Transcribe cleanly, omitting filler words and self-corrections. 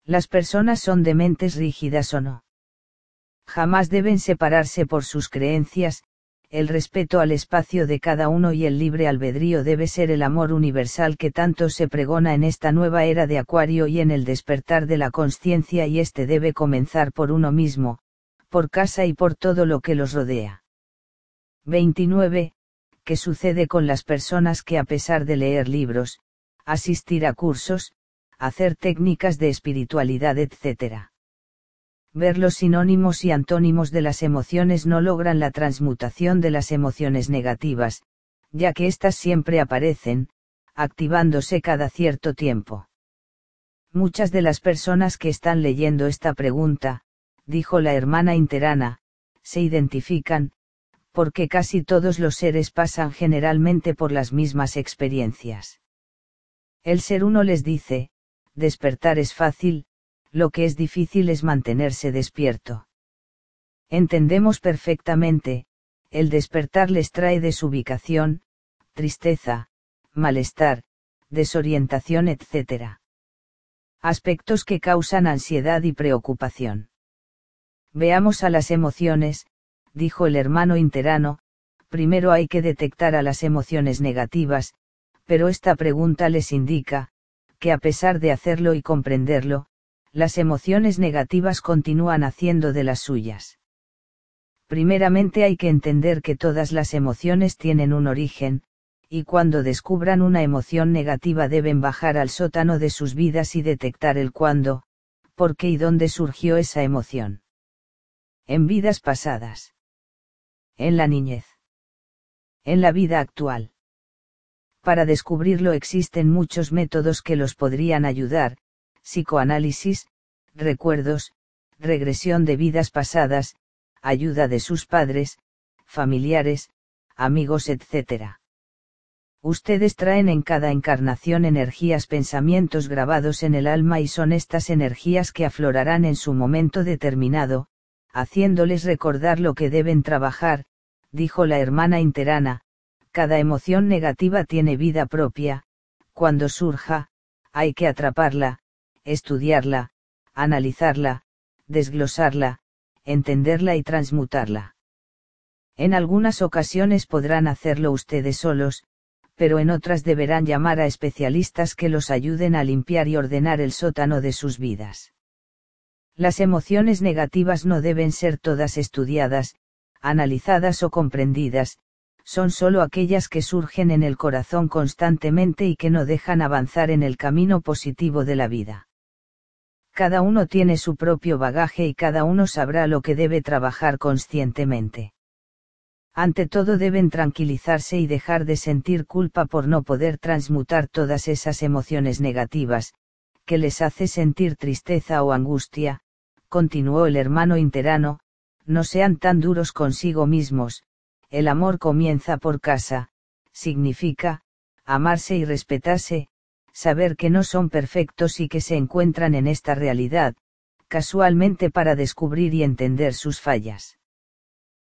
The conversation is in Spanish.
Las personas son de mentes rígidas o no. Jamás deben separarse por sus creencias, el respeto al espacio de cada uno y el libre albedrío debe ser el amor universal que tanto se pregona en esta nueva era de Acuario y en el despertar de la conciencia, y este debe comenzar por uno mismo, por casa y por todo lo que los rodea. 29. ¿Qué sucede con las personas que, a pesar de leer libros, asistir a cursos, hacer técnicas de espiritualidad, etc., ver los sinónimos y antónimos de las emociones, no logran la transmutación de las emociones negativas, ya que éstas siempre aparecen, activándose cada cierto tiempo? Muchas de las personas que están leyendo esta pregunta, dijo la hermana Interana, se identifican, porque casi todos los seres pasan generalmente por las mismas experiencias. El ser uno les dice, despertar es fácil, lo que es difícil es mantenerse despierto. Entendemos perfectamente, el despertar les trae desubicación, tristeza, malestar, desorientación, etc. Aspectos que causan ansiedad y preocupación. Veamos a las emociones, dijo el hermano Interano. Primero hay que detectar a las emociones negativas, pero esta pregunta les indica, que a pesar de hacerlo y comprenderlo, las emociones negativas continúan haciendo de las suyas. Primeramente hay que entender que todas las emociones tienen un origen, y cuando descubran una emoción negativa deben bajar al sótano de sus vidas y detectar el cuándo, por qué y dónde surgió esa emoción. En vidas pasadas. En la niñez. En la vida actual. Para descubrirlo existen muchos métodos que los podrían ayudar: psicoanálisis, recuerdos, regresión de vidas pasadas, ayuda de sus padres, familiares, amigos, etc. Ustedes traen en cada encarnación energías, pensamientos grabados en el alma, y son estas energías que aflorarán en su momento determinado, haciéndoles recordar lo que deben trabajar, dijo la hermana Interana. Cada emoción negativa tiene vida propia. Cuando surja, hay que atraparla, estudiarla, analizarla, desglosarla, entenderla y transmutarla. En algunas ocasiones podrán hacerlo ustedes solos, pero en otras deberán llamar a especialistas que los ayuden a limpiar y ordenar el sótano de sus vidas. Las emociones negativas no deben ser todas estudiadas, analizadas o comprendidas, son solo aquellas que surgen en el corazón constantemente y que no dejan avanzar en el camino positivo de la vida. Cada uno tiene su propio bagaje y cada uno sabrá lo que debe trabajar conscientemente. Ante todo deben tranquilizarse y dejar de sentir culpa por no poder transmutar todas esas emociones negativas, que les hace sentir tristeza o angustia, continuó el hermano Interano. No sean tan duros consigo mismos. El amor comienza por casa, significa, amarse y respetarse, saber que no son perfectos y que se encuentran en esta realidad, casualmente para descubrir y entender sus fallas.